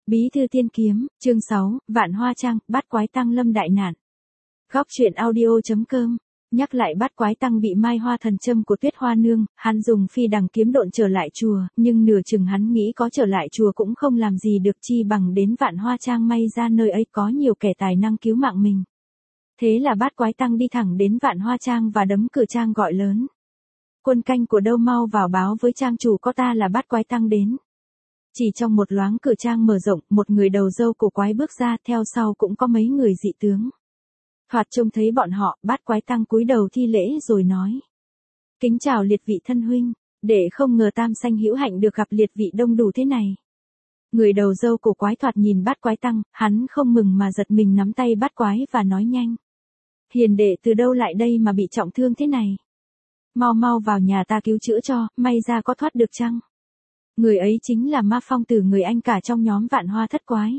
Bí thư tiên kiếm, chương 6, Vạn Hoa Trang, bát quái tăng lâm đại nạn. Góc truyện audio.com. Nhắc lại bát quái tăng bị mai hoa thần châm của Tuyết Hoa Nương, hắn dùng phi đằng kiếm độn trở lại chùa, nhưng nửa chừng hắn nghĩ có trở lại chùa cũng không làm gì được chi bằng đến Vạn Hoa Trang, may ra nơi ấy có nhiều kẻ tài năng cứu mạng mình. Thế là bát quái tăng đi thẳng đến Vạn Hoa Trang và đấm cửa trang gọi lớn. Quân canh của đâu mau vào báo với trang chủ có ta là bát quái tăng đến. Chỉ trong một loáng cửa trang mở rộng, một người đầu râu cổ quái bước ra, theo sau cũng có mấy người dị tướng. Thoạt trông thấy bọn họ, bát quái tăng cúi đầu thi lễ rồi nói. Kính chào liệt vị thân huynh, để không ngờ tam sanh hữu hạnh được gặp liệt vị đông đủ thế này. Người đầu râu cổ quái thoạt nhìn bát quái tăng, hắn không mừng mà giật mình nắm tay bát quái và nói nhanh. Hiền đệ từ đâu lại đây mà bị trọng thương thế này? Mau mau vào nhà ta cứu chữa cho, may ra có thoát được chăng? Người ấy chính là Ma Phong Tử, người anh cả trong nhóm Vạn Hoa Thất Quái.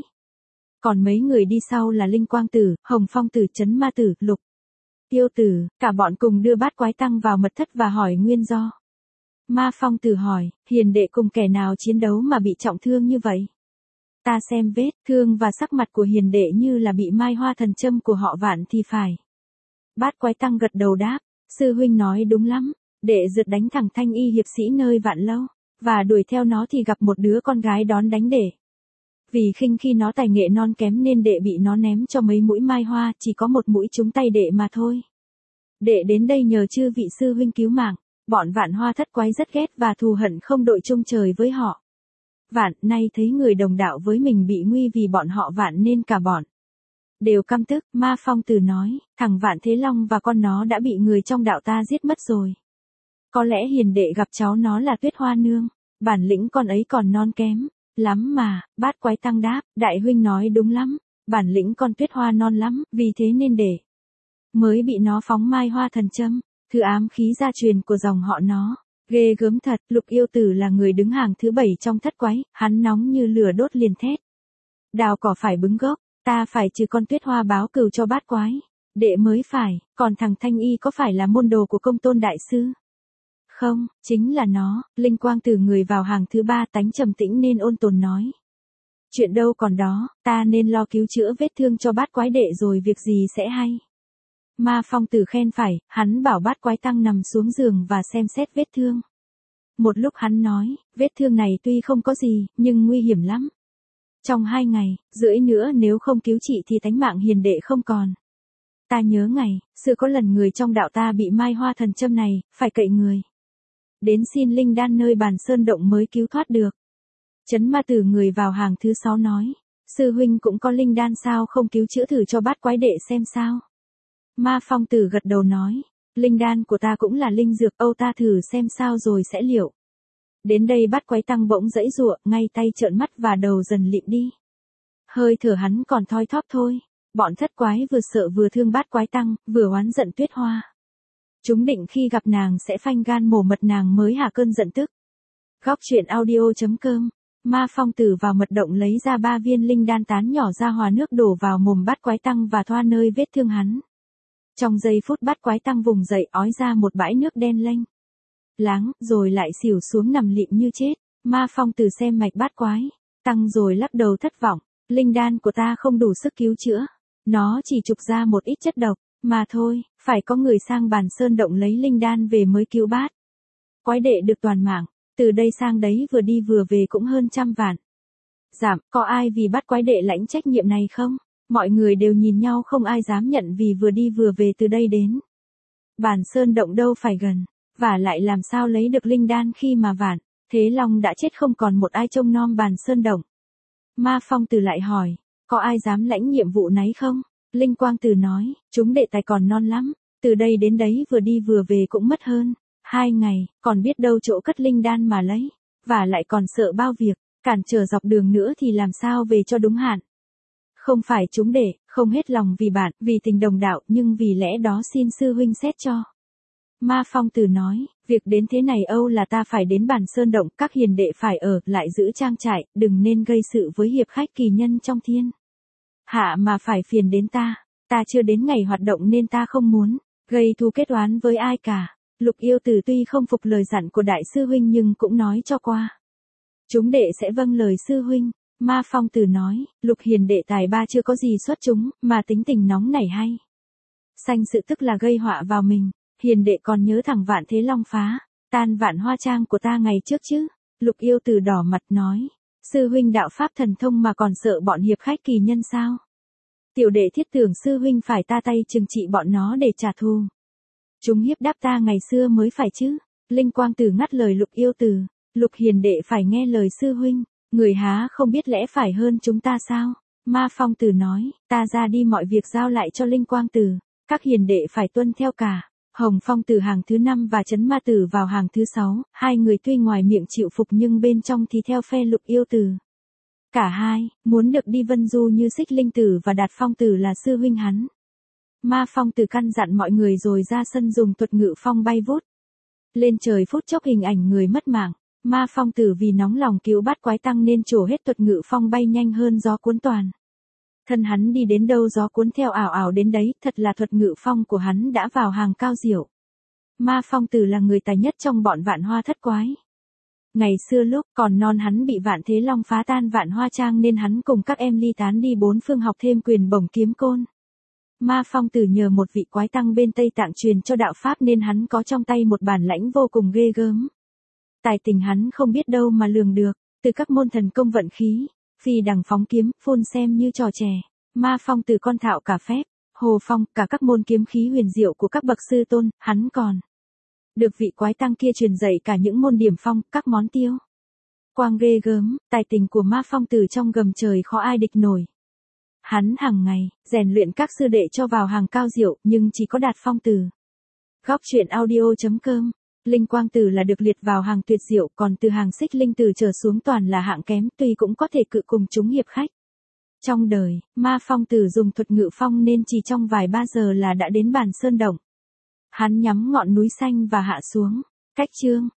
Còn mấy người đi sau là Linh Quang Tử, Hồng Phong Tử, Trấn Ma Tử, Lục Tiêu Tử, cả bọn cùng đưa bát quái tăng vào mật thất và hỏi nguyên do. Ma Phong Tử hỏi, hiền đệ cùng kẻ nào chiến đấu mà bị trọng thương như vậy? Ta xem vết thương và sắc mặt của hiền đệ như là bị mai hoa thần châm của họ Vạn thì phải. Bát quái tăng gật đầu đáp, sư huynh nói đúng lắm, đệ rượt đánh thằng thanh y hiệp sĩ nơi Vạn Lâu, và đuổi theo nó thì gặp một đứa con gái đón đánh đệ. Vì khinh khi nó tài nghệ non kém nên đệ bị nó ném cho mấy mũi mai hoa, chỉ có một mũi trúng tay đệ mà thôi. Đệ đến đây nhờ chư vị sư huynh cứu mạng, bọn Vạn Hoa Thất Quái rất ghét và thù hận không đội chung trời với họ. Vạn nay thấy người đồng đạo với mình bị nguy vì bọn họ Vạn nên cả bọn đều căm tức. Ma Phong Tử nói, thằng Vạn Thế Long và con nó đã bị người trong đạo ta giết mất rồi. Có lẽ hiền đệ gặp cháu nó là Tuyết Hoa Nương, bản lĩnh con ấy còn non kém lắm mà. Bát quái tăng đáp, đại huynh nói đúng lắm, bản lĩnh con Tuyết Hoa non lắm, vì thế nên đệ mới bị nó phóng mai hoa thần châm, thứ ám khí gia truyền của dòng họ nó. Ghê gớm thật. Lục Yêu Tử là người đứng hàng thứ 7 trong thất quái, hắn nóng như lửa đốt liền thét. Đào cỏ phải bứng gốc, ta phải trừ con Tuyết Hoa báo cừu cho bát quái. Đệ mới phải, còn thằng Thanh Y có phải là môn đồ của Công Tôn đại sư? Không, chính là nó. Linh Quang Tử người vào hàng thứ 3 tánh trầm tĩnh nên ôn tồn nói. Chuyện đâu còn đó, ta nên lo cứu chữa vết thương cho bát quái đệ rồi việc gì sẽ hay. Ma Phong Tử khen phải, hắn bảo bát quái tăng nằm xuống giường và xem xét vết thương. Một lúc hắn nói, vết thương này tuy không có gì, nhưng nguy hiểm lắm. Trong 2 ngày, rưỡi nữa nếu không cứu trị thì tánh mạng hiền đệ không còn. Ta nhớ ngày, xưa có lần người trong đạo ta bị mai hoa thần châm này, phải cậy người đến xin linh đan nơi Bàn Sơn Động mới cứu thoát được. Trấn Ma Tử người vào hàng thứ 6 nói, sư huynh cũng có linh đan sao không cứu chữa thử cho bát quái đệ xem sao. Ma Phong Tử gật đầu nói, linh đan của ta cũng là linh dược, âu ta thử xem sao rồi sẽ liệu. Đến đây bát quái tăng bỗng giãy giụa, ngay tay trợn mắt và đầu dần lịm đi. Hơi thở hắn còn thoi thóp thôi. Bọn thất quái vừa sợ vừa thương bát quái tăng, vừa oán giận Tuyết Hoa. Chúng định khi gặp nàng sẽ phanh gan mổ mật nàng mới hạ cơn giận tức. Góc truyện audio.com. Ma Phong Tử vào mật động lấy ra 3 viên linh đan tán nhỏ ra hòa nước đổ vào mồm bát quái tăng và thoa nơi vết thương hắn. Trong giây phút bát quái tăng vùng dậy ói ra một bãi nước đen lênh láng, rồi lại xỉu xuống nằm lịm như chết. Ma Phong Tử xem mạch bát quái tăng rồi lắc đầu thất vọng, linh đan của ta không đủ sức cứu chữa, nó chỉ trục ra một ít chất độc mà thôi, phải có người sang Bàn Sơn Động lấy linh đan về mới cứu bát quái đệ được toàn mạng. Từ đây sang đấy vừa đi vừa về cũng hơn 100 vạn. Giảm, có ai vì bát quái đệ lãnh trách nhiệm này không? Mọi người đều nhìn nhau không ai dám nhận vì vừa đi vừa về từ đây đến Bàn Sơn Động đâu phải gần, và lại làm sao lấy được linh đan khi mà Vạn Thế Long đã chết không còn một ai trông nom Bàn Sơn Động. Ma Phong Tử lại hỏi, có ai dám lãnh nhiệm vụ nấy không? Linh Quang Tử nói, chúng đệ tài còn non lắm, từ đây đến đấy vừa đi vừa về cũng mất hơn 2 ngày, còn biết đâu chỗ cất linh đan mà lấy, và lại còn sợ bao việc, cản trở dọc đường nữa thì làm sao về cho đúng hạn. Không phải chúng đệ không hết lòng vì bạn, vì tình đồng đạo, nhưng vì lẽ đó xin sư huynh xét cho. Ma Phong Tử nói, việc đến thế này âu là ta phải đến Bàn Sơn Động, các hiền đệ phải ở lại giữ trang trại, đừng nên gây sự với hiệp khách kỳ nhân trong thiên hạ mà phải phiền đến ta chưa đến ngày hoạt động nên ta không muốn gây thù kết oán với ai cả. Lục Yêu Tử tuy không phục lời dặn của đại sư huynh nhưng cũng nói cho qua. Chúng đệ sẽ vâng lời sư huynh. Ma Phong Tử nói, Lục Hiền đệ tài ba chưa có gì xuất chúng, mà tính tình nóng nảy hay. Sanh sự tức là gây họa vào mình, Hiền đệ còn nhớ thằng Vạn Thế Long phá, tan Vạn Hoa Trang của ta ngày trước chứ. Lục Yêu Tử đỏ mặt nói, sư huynh đạo pháp thần thông mà còn sợ bọn hiệp khách kỳ nhân sao? Tiểu đệ thiết tưởng sư huynh phải ta tay trừng trị bọn nó để trả thù. Chúng hiếp đáp ta ngày xưa mới phải chứ. Linh Quang Tử ngắt lời Lục Yêu Tử, Lục Hiền đệ phải nghe lời sư huynh, người há không biết lẽ phải hơn chúng ta sao? Ma Phong Tử nói, ta ra đi mọi việc giao lại cho Linh Quang Tử, các hiền đệ phải tuân theo cả. Hồng Phong Tử hàng thứ 5 và Trấn Ma Tử vào hàng thứ 6, hai người tuy ngoài miệng chịu phục nhưng bên trong thì theo phe Lục Yêu Tử. Cả hai, muốn được đi Vân Du như Xích Linh Tử và Đạt Phong Tử là sư huynh hắn. Ma Phong Tử căn dặn mọi người rồi ra sân dùng thuật ngự phong bay vút lên trời, phút chốc hình ảnh người mất mạng. Ma Phong Tử vì nóng lòng cứu Bát Quái Tăng nên trổ hết thuật ngự phong bay nhanh hơn gió cuốn toàn. Thân hắn đi đến đâu gió cuốn theo ảo ảo đến đấy, thật là thuật ngự phong của hắn đã vào hàng cao diệu. Ma Phong Tử là người tài nhất trong bọn Vạn Hoa thất quái. Ngày xưa lúc còn non hắn bị Vạn Thế Long phá tan Vạn Hoa Trang nên hắn cùng các em ly tán đi bốn phương học thêm quyền bổng kiếm côn. Ma Phong Tử nhờ một vị quái tăng bên Tây Tạng truyền cho đạo pháp nên hắn có trong tay một bản lãnh vô cùng ghê gớm. Tài tình hắn không biết đâu mà lường được, từ các môn thần công vận khí, phi đằng phóng kiếm, phun xem như trò trẻ. Ma Phong Tử con thạo cả phép, hồ phong, cả các môn kiếm khí huyền diệu của các bậc sư tôn, hắn còn được vị quái tăng kia truyền dạy cả những môn điểm phong, các món tiêu quang ghê gớm. Tài tình của Ma Phong Tử trong gầm trời khó ai địch nổi. Hắn hàng ngày rèn luyện các sư đệ cho vào hàng cao diệu, nhưng chỉ có Đạt Phong Tử. Góc truyện audio.com. Linh Quang Tử là được liệt vào hàng tuyệt diệu, còn từ hàng Xích Linh Tử trở xuống toàn là hạng kém, tuy cũng có thể cự cùng chúng hiệp khách. Trong đời, Ma Phong Tử dùng thuật ngự phong nên chỉ trong vài ba giờ là đã đến Bàn Sơn Động. Hắn nhắm ngọn núi xanh và hạ xuống. Cách chương